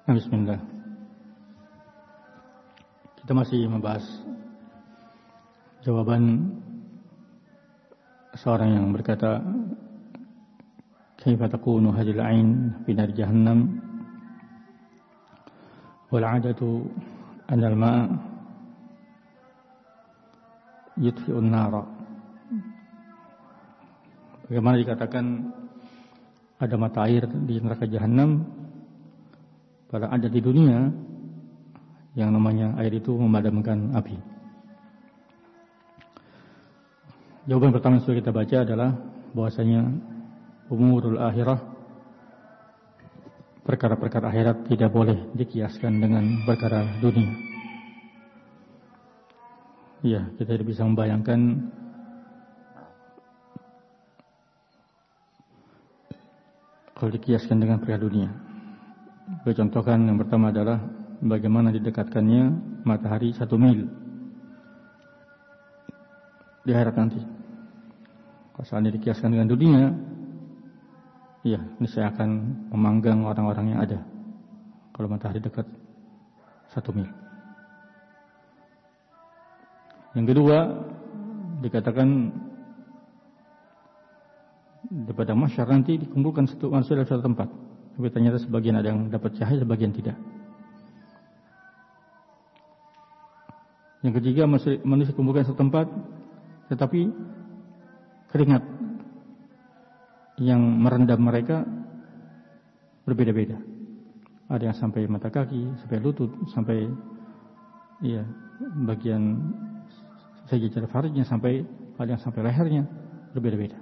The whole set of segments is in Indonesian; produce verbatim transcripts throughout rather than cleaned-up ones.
Bismillah. Kita masih membahas jawaban seorang yang berkata, "Kaifa takunu hadhil 'ain fi nar jahannam wal 'adatu an al-ma' yutfi'un nara." Bagaimana dikatakan ada mata air di neraka jahanam, pada ada di dunia yang namanya air itu memadamkan api. Jawaban pertama yang sudah kita baca adalah bahwasanya umurul akhirah, perkara-perkara akhirat tidak boleh dikiaskan dengan perkara dunia. Ya, kita tidak bisa membayangkan kalau dikiaskan dengan perkara dunia. Contohkan yang pertama adalah bagaimana didekatkannya matahari satu mil di akhirat nanti. Kalau seandainya dikiaskan dengan dunia, ya, ini saya akan memanggang orang-orang yang ada kalau matahari dekat satu mil. Yang kedua, dikatakan di pada masyarakat nanti dikumpulkan satu manusia dalam satu tempat. Tapi ternyata sebagian ada yang dapat cahaya, sebagian tidak. Yang ketiga, manusia kumpulkan satu tempat, tetapi keringat yang merendam mereka berbeda-beda. Ada yang sampai mata kaki, sampai lutut, sampai ya bagian sejajar farijnya, sampai ada yang sampai lehernya, berbeda-beda.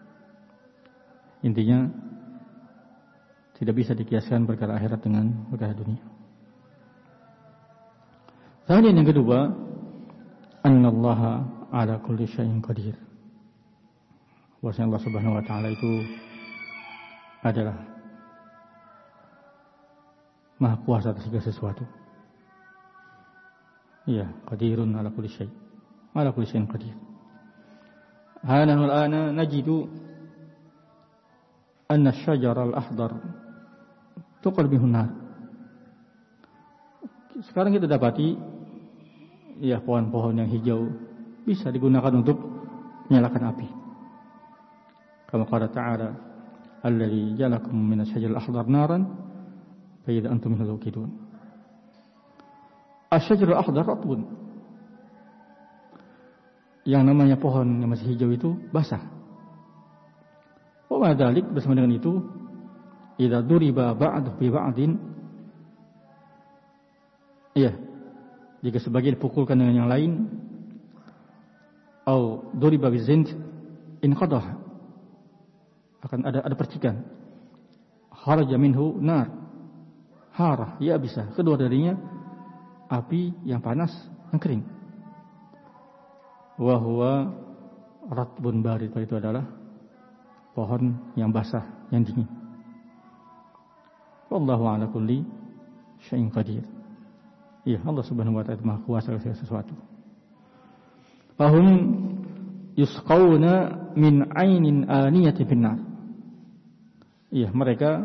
Intinya tidak bisa dikiaskan perkara akhirat dengan perkara dunia. Kemudian yang kedua, annallaha ala kulli syai'in qadir. Bahwasanya Allah Subhanahu wa taala itu adalah Maha kuasa atas segala sesuatu. Iya, qadirun ala kulli syai'. Ala kulli syai'in qadir. Hana al-ana najidu anna asy-syajara al-akhdar tuqal bihun nar. Sekarang kita dapati ya pohon-pohon yang hijau bisa digunakan untuk menyalakan api. Kama qala ta'ala, "Alladzi ja'alakum min asy-syajaril akhdar naran fa idza antum minhu tuqidun." Asy-syajarul akhdar ratbun. Yang namanya pohon yang masih hijau itu basah. Wa dzalik, bersama dengan itu, idza duriba ba'du bi ba'din, iya, jika sebagian dipukulkan dengan yang lain, atau duriba bi zint inqadah, akan ada ada percikan. Kharaja minhu nar harah, ya bisa kedua darinya api yang panas yang kering. Wa huwa ratbun barid, itu adalah pohon yang basah yang dingin. Wallahu ala kulli syai'in qadir. Ya, Allah Subhanahu wa ta'ala Maha kuasa atas segala sesuatu. Fahum yusqawna min 'ainin aniyatin finnar. Iya, mereka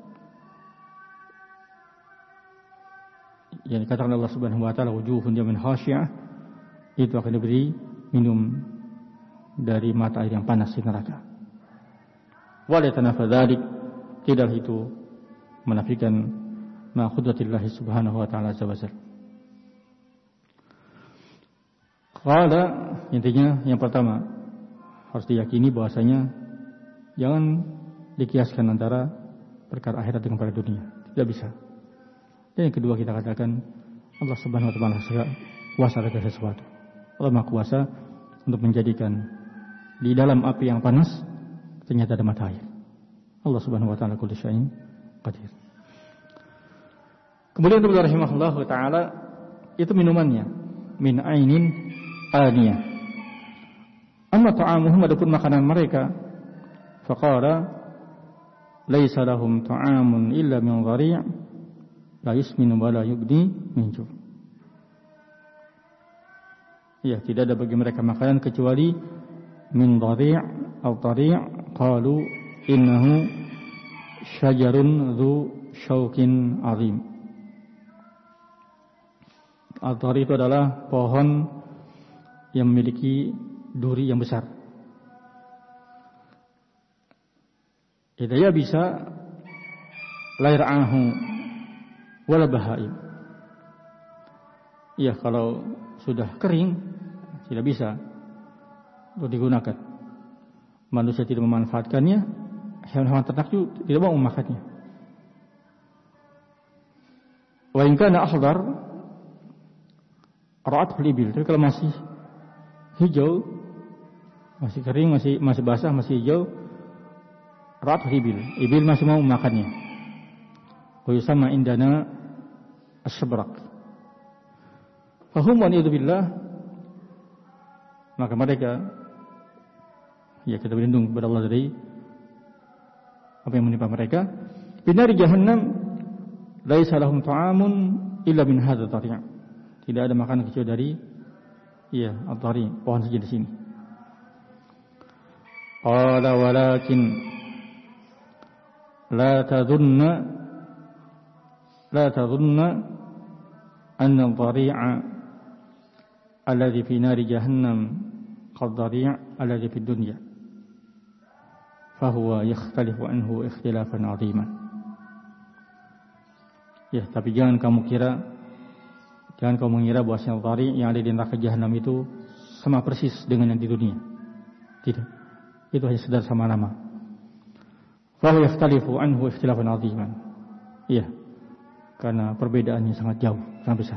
yang dikatakan Allah Subhanahu wa ta'ala wujuhun yamin khashi'ah, itu akan diberi minum dari mata air yang panas di neraka. Wa la tanafa dzalik, tidak itu menafikan ma qudratillahi subhanahu wa ta'ala azza wa jalla. Qala, intinya yang pertama harus diyakini bahwasanya jangan dikiaskan antara perkara akhirat dengan perkara dunia. Tidak bisa. Dan yang kedua kita katakan Allah Subhanahu wa ta'ala kuasa atas sesuatu. Allah Maha kuasa untuk menjadikan di dalam api yang panas ternyata ada mata air. Allah Subhanahu wa ta'ala kulli syai'in qadir. Kemudian Rasulullah rahimahullah ta'ala, itu minumannya min ainin aniyah. Amma ta'amuhum, adapun makanan mereka, faqala laisa lahum ta'amun illa min dhari' la yusminu wa la yugni min ju'. Ya, tidak ada bagi mereka makanan kecuali min dhari' atau dhari', qalu innahu syajarun dzu syaukin azim. Al-Dhari itu adalah pohon yang memiliki duri yang besar. Idza bisa la yar'ahu wala bahaim. Ya, kalau sudah kering tidak bisa untuk digunakan. Manusia tidak memanfaatkannya, hewan-hewan ternak juga tidak mau memakannya. Wa in kana akhdar ra'athu al-ibil. Tapi kalau masih hijau, masih kering, masih masih basah, masih hijau, ra'athu al-ibil. Ibil masih mau memakannya. Wa yusamma indana asy-syabraq. Fahum wa na'udzubillah, maka mereka, ya kita berlindung kepada Allah dari apa yang menimpa mereka. Binari jahannam laisa lahum ta'amun illa min hadza dhari'. Tidak ada makanan kecuali dari iya al-dhari, pohon saja di sini. Qala walakin la tadhunna la tadhunna anna al-dhari'a alladhi fi nari jahannam qad-dhari' alladhi fi dunya fahuwa yakhtalifu anhu ikhtilafan 'aziman. Ya, tapi jangan kamu kira, jangan kamu mengira bahwa al-dhari yang ada di neraka jahanam itu sama persis dengan yang di dunia. Tidak. Itu hanya sekedar sama nama. Fahuwa yakhtalifu anhu ikhtilafan 'aziman. Iya. Karena perbedaannya sangat jauh, sangat besar.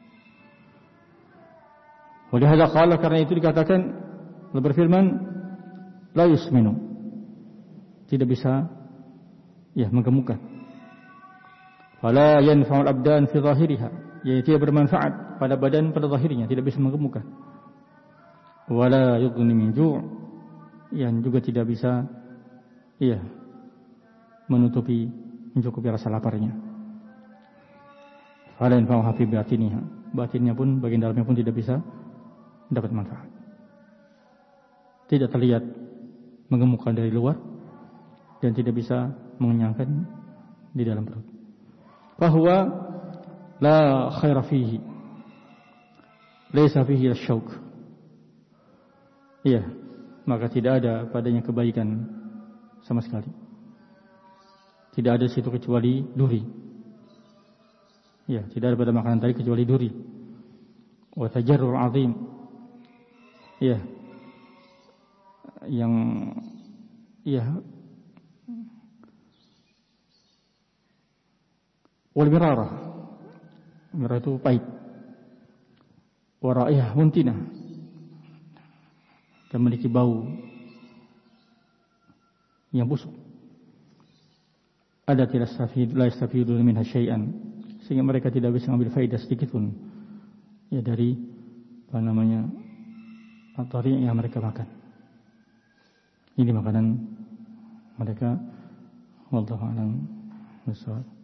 Oleh hadza qala, karena itu dikatakan, Allah berfirman, la yusminu. Tidak bisa ya menggemukkan. Fala yanfa'ul abdan fi zahiriha, yaitu tidak bermanfaat pada badan pada zahirnya, tidak bisa menggemukkan. Wala yughni min ju', yang juga tidak bisa iya menutupi mencukupi rasa laparnya. Fala yanfa'u fi batiniha, batinnya pun bagian dalamnya pun tidak bisa mendapat manfaat. Tidak terlihat menggemukkan dari luar dan tidak bisa mengenyangkan di dalam perut. Fahuwa la khaira fihi, laisa fihi asy-syauk. Iya, maka tidak ada padanya kebaikan sama sekali. Tidak ada situ kecuali duri. Iya, tidak ada pada makanan tadi kecuali duri. Wa tajarrur 'azim. Iya. Yang iya wal mirara, mirara itu pahit. Wa ra'ihah muntinah, dan memiliki bau yang busuk. Ada tidak stafid la yastafidu minha syai'an, sehingga mereka tidak bisa mengambil faedah sedikit pun ya dari apa namanya al-dhari yang mereka makan. Ini makanan mereka. Wallahu a'lam bishawab.